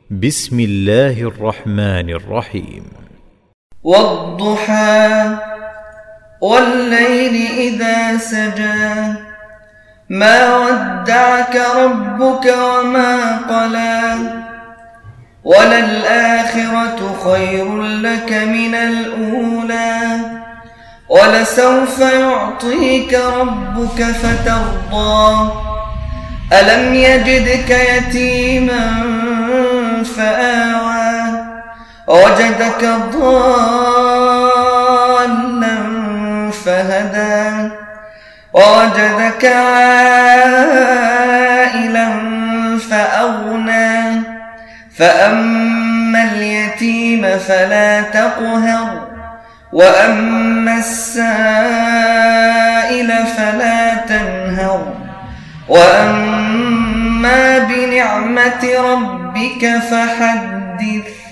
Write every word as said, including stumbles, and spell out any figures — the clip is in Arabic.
بسم الله الرحمن الرحيم. والضحى والليل إذا سجى ما ودعك ربك وما قلى وللآخرة خير لك من الأولى ولسوف يعطيك ربك فترضى ألم يجدك يتيما فآوى وجدك ضالا فهدى ووجدك عائلا فأغنى فأما اليتيم فلا تقهر وأما السائل فلا تنهر وأما بنعمة ربك فحدث.